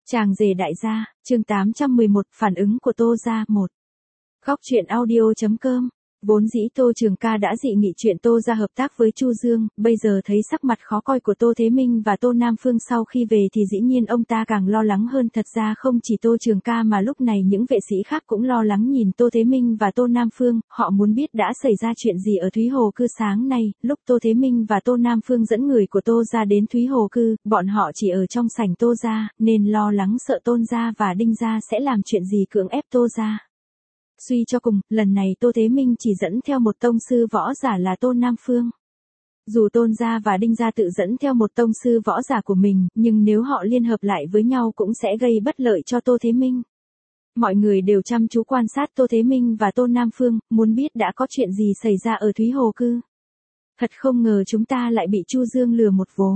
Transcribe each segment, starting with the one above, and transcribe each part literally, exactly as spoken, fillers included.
Chàng rể đại gia, chương tám trăm mười một, phản ứng của Tô gia một. Góc truyện audio.com. Vốn dĩ Tô Trường Ca đã dị nghị chuyện Tô gia hợp tác với Chu Dương, bây giờ thấy sắc mặt khó coi của Tô Thế Minh và Tô Nam Phương sau khi về thì dĩ nhiên ông ta càng lo lắng hơn. Thật ra không chỉ Tô Trường Ca mà lúc này những vệ sĩ khác cũng lo lắng nhìn Tô Thế Minh và Tô Nam Phương, họ muốn biết đã xảy ra chuyện gì ở Thúy Hồ Cư sáng nay. Lúc Tô Thế Minh và Tô Nam Phương dẫn người của Tô gia đến Thúy Hồ Cư, bọn họ chỉ ở trong sảnh Tô gia, nên lo lắng sợ Tôn gia và Đinh gia sẽ làm chuyện gì cưỡng ép Tô gia. Suy cho cùng, lần này Tô Thế Minh chỉ dẫn theo một tông sư võ giả là Tô Nam Phương. Dù Tôn gia và Đinh gia tự dẫn theo một tông sư võ giả của mình, nhưng nếu họ liên hợp lại với nhau cũng sẽ gây bất lợi cho Tô Thế Minh. Mọi người đều chăm chú quan sát Tô Thế Minh và Tô Nam Phương, muốn biết đã có chuyện gì xảy ra ở Thúy Hồ Cư. Thật không ngờ chúng ta lại bị Chu Dương lừa một vố.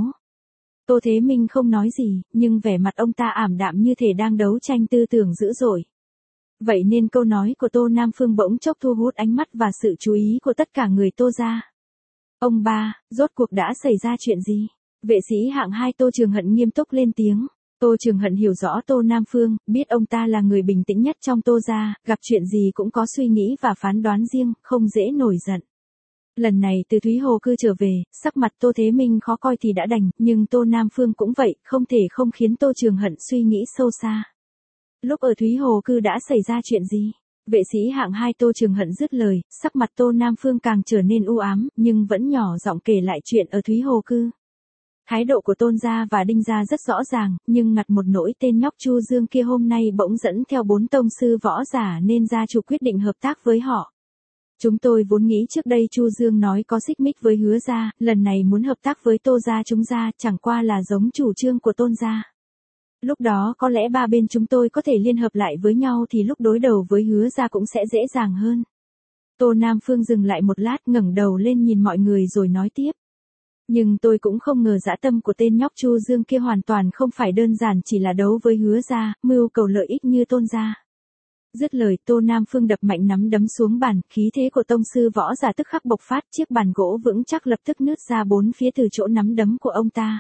Tô Thế Minh không nói gì, nhưng vẻ mặt ông ta ảm đạm như thể đang đấu tranh tư tưởng dữ dội. Vậy nên câu nói của Tô Nam Phương bỗng chốc thu hút ánh mắt và sự chú ý của tất cả người Tô gia. Ông ba, rốt cuộc đã xảy ra chuyện gì? Vệ sĩ hạng hai Tô Trường Hận nghiêm túc lên tiếng. Tô Trường Hận hiểu rõ Tô Nam Phương, biết ông ta là người bình tĩnh nhất trong Tô gia, gặp chuyện gì cũng có suy nghĩ và phán đoán riêng, không dễ nổi giận. Lần này từ Thúy Hồ Cư trở về, sắc mặt Tô Thế Minh khó coi thì đã đành, nhưng Tô Nam Phương cũng vậy, không thể không khiến Tô Trường Hận suy nghĩ sâu xa. Lúc ở Thúy Hồ Cư đã xảy ra chuyện gì? Vệ sĩ hạng hai Tô Trường Hận dứt lời, sắc mặt Tô Nam Phương càng trở nên u ám, nhưng vẫn nhỏ giọng kể lại chuyện ở Thúy Hồ Cư. Thái độ của Tôn gia và Đinh gia rất rõ ràng, nhưng ngặt một nỗi tên nhóc Chu Dương kia hôm nay bỗng dẫn theo bốn tông sư võ giả nên gia chủ quyết định hợp tác với họ. Chúng tôi vốn nghĩ trước đây Chu Dương nói có xích mích với Hứa gia, lần này muốn hợp tác với Tô gia chúng gia chẳng qua là giống chủ trương của Tôn gia. Lúc đó có lẽ ba bên chúng tôi có thể liên hợp lại với nhau thì lúc đối đầu với Hứa gia cũng sẽ dễ dàng hơn. Tô Nam Phương dừng lại một lát ngẩng đầu lên nhìn mọi người rồi nói tiếp. Nhưng tôi cũng không ngờ dã tâm của tên nhóc Chu Dương kia hoàn toàn không phải đơn giản chỉ là đấu với Hứa gia, mưu cầu lợi ích như Tôn gia. Dứt lời Tô Nam Phương đập mạnh nắm đấm xuống bàn, khí thế của tông sư võ giả tức khắc bộc phát, chiếc bàn gỗ vững chắc lập tức nứt ra bốn phía từ chỗ nắm đấm của ông ta.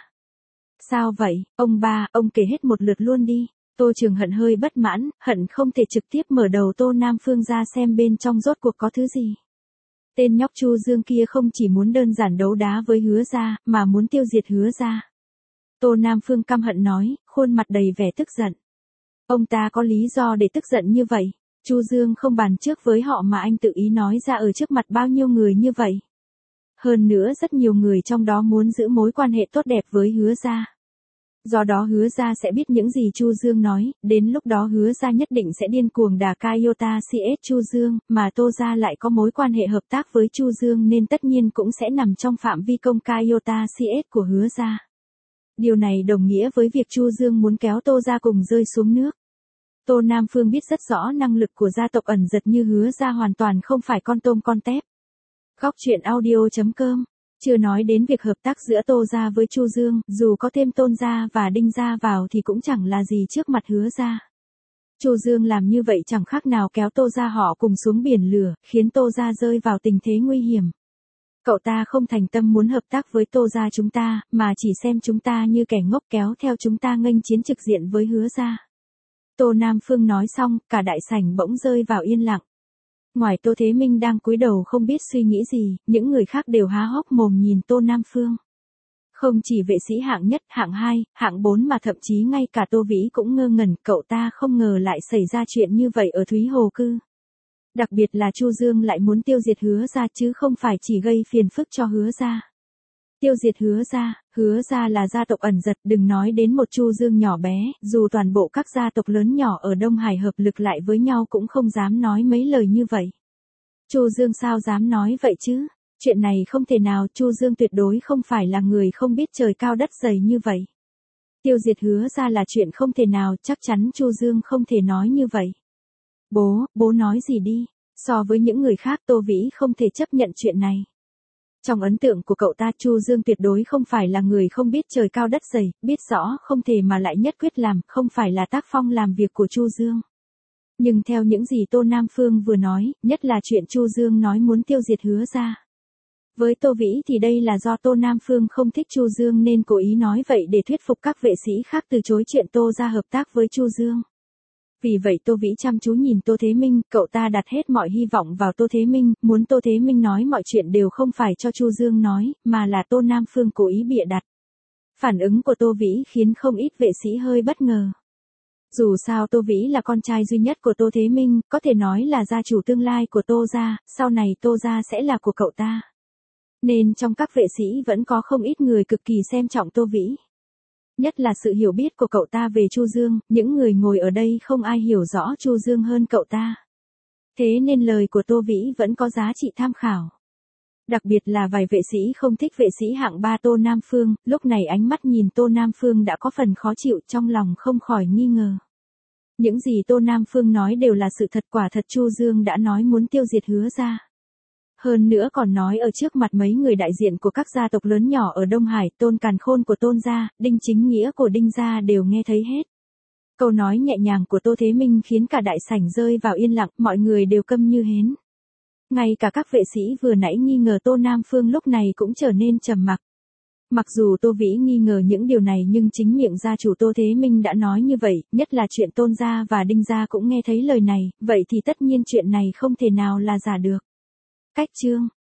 Sao vậy, ông ba, ông kể hết một lượt luôn đi. Tô Trường Hận hơi bất mãn, hận không thể trực tiếp mở đầu Tô Nam Phương ra xem bên trong rốt cuộc có thứ gì. Tên nhóc Chu Dương kia không chỉ muốn đơn giản đấu đá với Hứa gia, mà muốn tiêu diệt Hứa gia. Tô Nam Phương căm hận nói, khuôn mặt đầy vẻ tức giận. Ông ta có lý do để tức giận như vậy. Chu Dương không bàn trước với họ mà anh tự ý nói ra ở trước mặt bao nhiêu người như vậy. Hơn nữa rất nhiều người trong đó muốn giữ mối quan hệ tốt đẹp với Hứa gia. Do đó Hứa gia sẽ biết những gì Chu Dương nói, đến lúc đó Hứa gia nhất định sẽ điên cuồng đả Kayota xê ét Chu Dương, mà Tô gia lại có mối quan hệ hợp tác với Chu Dương nên tất nhiên cũng sẽ nằm trong phạm vi công Kayota xê ét của Hứa gia. Điều này đồng nghĩa với việc Chu Dương muốn kéo Tô gia cùng rơi xuống nước. Tô Nam Phương biết rất rõ năng lực của gia tộc ẩn giật như Hứa gia hoàn toàn không phải con tôm con tép. Góc truyện audio.com. Chưa nói đến việc hợp tác giữa Tô gia với Chu Dương, dù có thêm Tôn gia và Đinh gia vào thì cũng chẳng là gì trước mặt Hứa gia. Chu Dương làm như vậy chẳng khác nào kéo Tô gia họ cùng xuống biển lửa, khiến Tô gia rơi vào tình thế nguy hiểm. Cậu ta không thành tâm muốn hợp tác với Tô gia chúng ta, mà chỉ xem chúng ta như kẻ ngốc kéo theo chúng ta nghênh chiến trực diện với Hứa gia. Tô Nam Phương nói xong, cả đại sảnh bỗng rơi vào yên lặng. Ngoài Tô Thế Minh đang cúi đầu không biết suy nghĩ gì, những người khác đều há hốc mồm nhìn Tô Nam Phương. Không chỉ vệ sĩ hạng nhất, hạng hai, hạng bốn mà thậm chí ngay cả Tô Vĩ cũng ngơ ngẩn, cậu ta không ngờ lại xảy ra chuyện như vậy ở Thúy Hồ Cư. Đặc biệt là Chu Dương lại muốn tiêu diệt Hứa gia chứ không phải chỉ gây phiền phức cho Hứa gia. Tiêu diệt Hứa gia, Hứa gia là gia tộc ẩn giật, đừng nói đến một Chu Dương nhỏ bé, dù toàn bộ các gia tộc lớn nhỏ ở Đông Hải hợp lực lại với nhau cũng không dám nói mấy lời như vậy. Chu Dương sao dám nói vậy chứ? Chuyện này không thể nào, Chu Dương tuyệt đối không phải là người không biết trời cao đất dày như vậy. Tiêu diệt Hứa gia là chuyện không thể nào, chắc chắn Chu Dương không thể nói như vậy. Bố, bố nói gì đi? So với những người khác Tô Vĩ không thể chấp nhận chuyện này. Trong ấn tượng của cậu ta Chu Dương tuyệt đối không phải là người không biết trời cao đất dày, biết rõ không thể mà lại nhất quyết làm, không phải là tác phong làm việc của Chu Dương. Nhưng theo những gì Tô Nam Phương vừa nói, nhất là chuyện Chu Dương nói muốn tiêu diệt Hứa gia. Với Tô Vĩ thì đây là do Tô Nam Phương không thích Chu Dương nên cố ý nói vậy để thuyết phục các vệ sĩ khác từ chối chuyện Tô gia hợp tác với Chu Dương. Vì vậy Tô Vĩ chăm chú nhìn Tô Thế Minh, cậu ta đặt hết mọi hy vọng vào Tô Thế Minh, muốn Tô Thế Minh nói mọi chuyện đều không phải cho Chu Dương nói, mà là Tô Nam Phương cố ý bịa đặt. Phản ứng của Tô Vĩ khiến không ít vệ sĩ hơi bất ngờ. Dù sao Tô Vĩ là con trai duy nhất của Tô Thế Minh, có thể nói là gia chủ tương lai của Tô gia, sau này Tô gia sẽ là của cậu ta. Nên trong các vệ sĩ vẫn có không ít người cực kỳ xem trọng Tô Vĩ. Nhất là sự hiểu biết của cậu ta về Chu Dương, những người ngồi ở đây không ai hiểu rõ Chu Dương hơn cậu ta. Thế nên lời của Tô Vĩ vẫn có giá trị tham khảo. Đặc biệt là vài vệ sĩ không thích vệ sĩ hạng ba Tô Nam Phương, lúc này ánh mắt nhìn Tô Nam Phương đã có phần khó chịu, trong lòng không khỏi nghi ngờ. Những gì Tô Nam Phương nói đều là sự thật, quả thật Chu Dương đã nói muốn tiêu diệt Hứa gia. Hơn nữa còn nói ở trước mặt mấy người đại diện của các gia tộc lớn nhỏ ở Đông Hải, Tôn Càn Khôn của Tôn gia, Đinh Chính Nghĩa của Đinh gia đều nghe thấy hết. Câu nói nhẹ nhàng của Tô Thế Minh khiến cả đại sảnh rơi vào yên lặng, mọi người đều câm như hến. Ngay cả các vệ sĩ vừa nãy nghi ngờ Tô Nam Phương lúc này cũng trở nên trầm mặc. Mặc dù Tô Vĩ nghi ngờ những điều này nhưng chính miệng gia chủ Tô Thế Minh đã nói như vậy, nhất là chuyện Tôn gia và Đinh gia cũng nghe thấy lời này, vậy thì tất nhiên chuyện này không thể nào là giả được. Cách chương